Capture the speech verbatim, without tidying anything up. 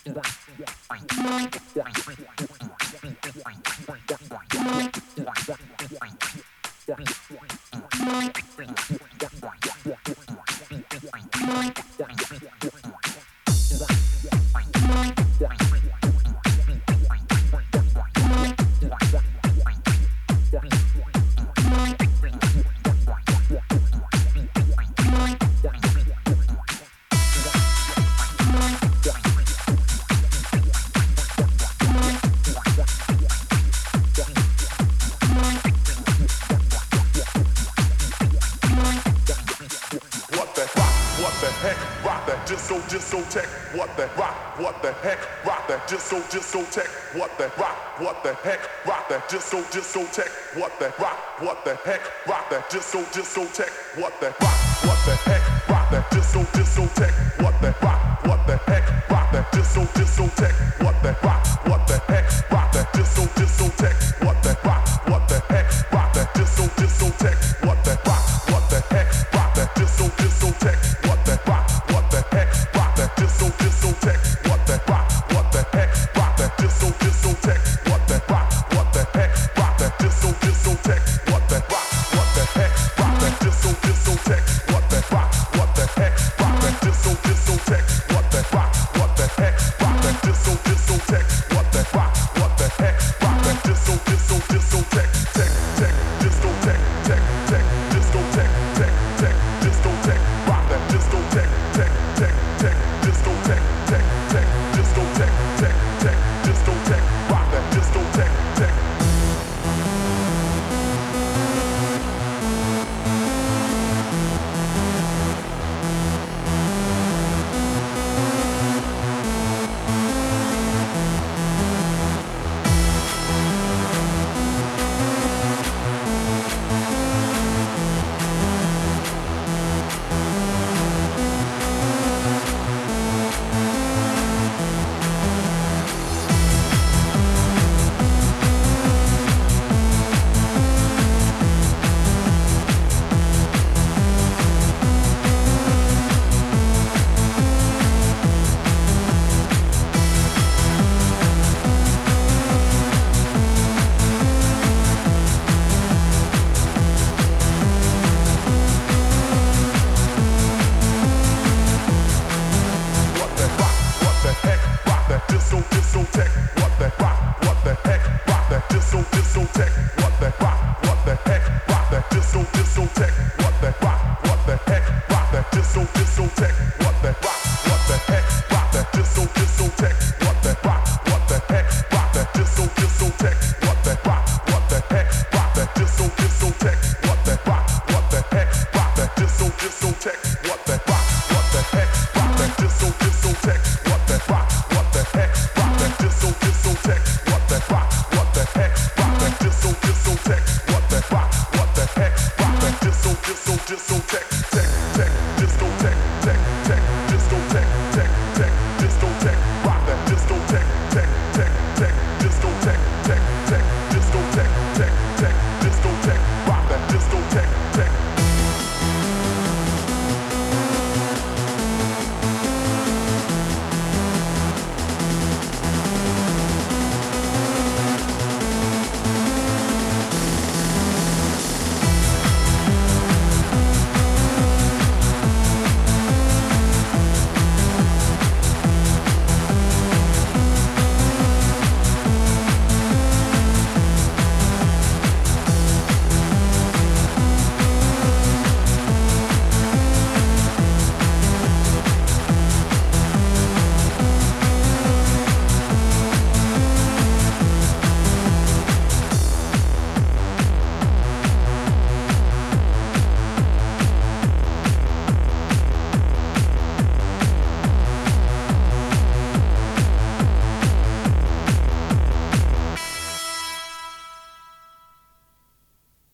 discotheque, what the rock, what the heck, rock that disco discotheque, what the rock, what the heck, rock that disco discotheque, what the rock, what the heck, rock that disco discotheque, what the rock, what the heck, rock that disco discotheque, what the rock, what the heck, rock that disco discotheque, what the rock, what the heck, rock that disco discotheque, what the rock, what the heck, rock that disco discotheque, what the rock, what the heck, rock that disco discotheque, what the rock, what the heck, rock that disco discotheque, what the rock, what the heck, rock that disco discotheque, what the rock, what the heck, rock that disco discotheque, what the rock, what the heck, rock that disco discotheque, what the rock, what the heck, rock that disco discotheque, what the rock, what the heck, rock that disco discotheque, what the rock, what the heck, rock that disco disco discotheque, tech tech discotheque, tech tech discotheque, tech tech discotheque, rock that discotheque, tech tech tech discotheque, tech tech discotheque.